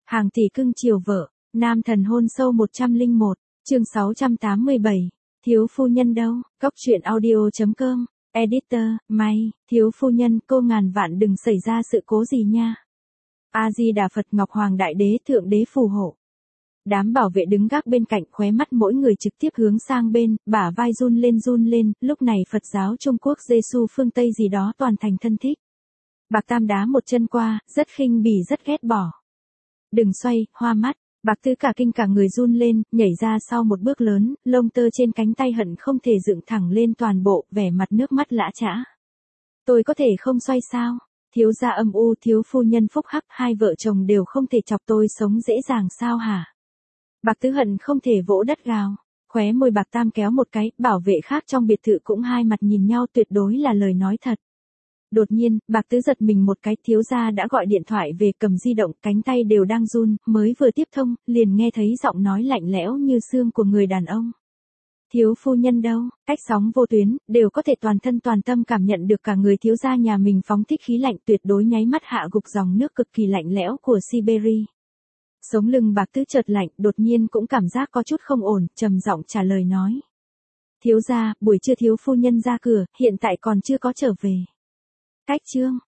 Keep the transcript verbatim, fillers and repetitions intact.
Hàng tỷ cưng chiều vợ, nam thần hôn sâu một trăm lẻ một, chương sáu trăm tám mươi bảy, thiếu phu nhân đâu, Cóc truyện audio.com, editor, may, thiếu phu nhân, cô ngàn vạn đừng xảy ra sự cố gì nha. A-di-đà Phật, Ngọc Hoàng Đại Đế, Thượng Đế phù hộ. Đám bảo vệ đứng gác bên cạnh, khóe mắt mỗi người trực tiếp hướng sang bên, bả vai run lên run lên, lúc này Phật giáo Trung Quốc Giê-xu phương Tây gì đó toàn thành thân thích. Bạc Tam đá một chân qua, rất khinh bỉ rất ghét bỏ. Đừng xoay, hoa mắt. Bạc Tứ cả kinh cả người run lên, nhảy ra sau một bước lớn, lông tơ trên cánh tay hận không thể dựng thẳng lên toàn bộ, vẻ mặt nước mắt lã chã. Tôi có thể không xoay sao? Thiếu gia âm u, thiếu phu nhân phúc hắc, hai vợ chồng đều không thể chọc tôi sống dễ dàng sao hả? Bạc Tứ hận không thể vỗ đất gào. Khóe môi Bạc Tam kéo một cái, bảo vệ khác trong biệt thự cũng hai mặt nhìn nhau, tuyệt đối là lời nói thật. Đột nhiên, Bạc Tứ giật mình một cái, thiếu gia đã gọi điện thoại về, cầm di động, cánh tay đều đang run, mới vừa tiếp thông, liền nghe thấy giọng nói lạnh lẽo như xương của người đàn ông. Thiếu phu nhân đâu, cách sóng vô tuyến, đều có thể toàn thân toàn tâm cảm nhận được cả người thiếu gia nhà mình phóng thích khí lạnh, tuyệt đối nháy mắt hạ gục dòng nước cực kỳ lạnh lẽo của Siberia. Sống lưng Bạc Tứ chợt lạnh, đột nhiên cũng cảm giác có chút không ổn, trầm giọng trả lời nói. Thiếu gia, buổi trưa thiếu phu nhân ra cửa, hiện tại còn chưa có trở về. Cách chương,